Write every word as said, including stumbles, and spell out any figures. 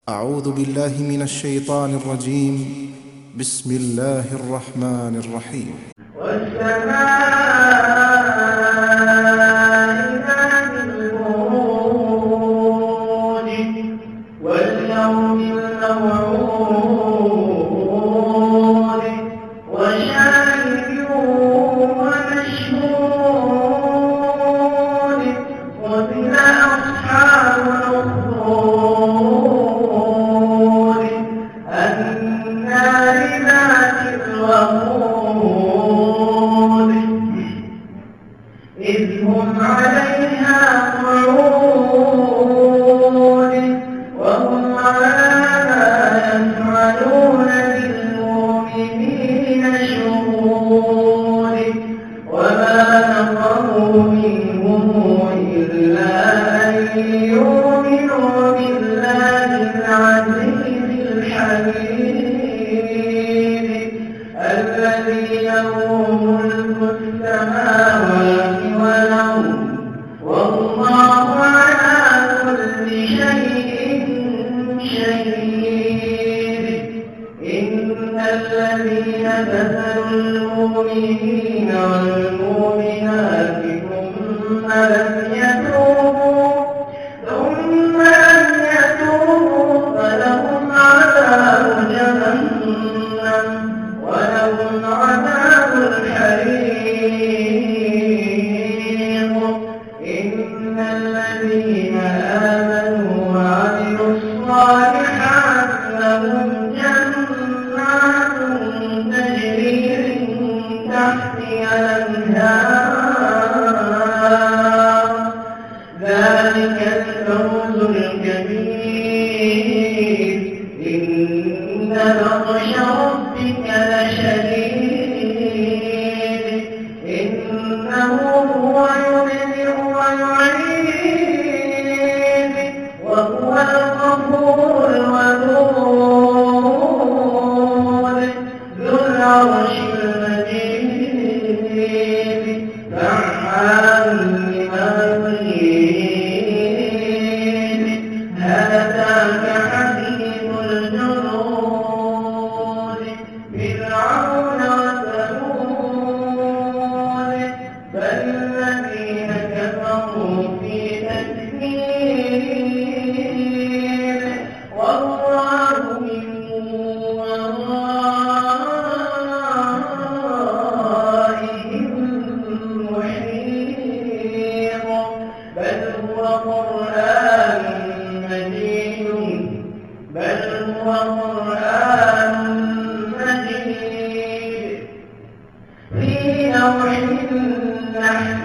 أعوذ بالله من الشيطان الرجيم. بسم الله الرحمن الرحيم. والسماء ذات البروج واليوم الموعود وشاهد ومشهود قتل أصحاب الأخدود النار ذات الوقود إذ هم عليها قعود وهم على ما يفعلون بالمؤمنين شهود وما نقموا منهم إلا أن يؤمنوا بالله العزيز الحميد الذي له ملك السماوات والأرض والله على كل شيء شهيد إن الذين فتنوا المؤمنين والمؤمنات ثم لم يتوبوا ثم لم يتوبوا فلهم عذاب جهنم ولهم عذاب الحريق إن الذين آمنوا وعملوا الصالحات لهم جنات تجري من تحتها الأنهار ذلك الفوز الكبير إن بطش ربك لشديد إنه هو يبدئ ويعيد وهو الغفور الودود ذو العرش المجيد فعال لما يريد هل أتاك حديث الجنود فرعون وثمود بل الذين كفروا في تكذيب والله من ورائهم محيط بل هو قرآن مجيد بل هو قرآن مجيد في لوح محفوظ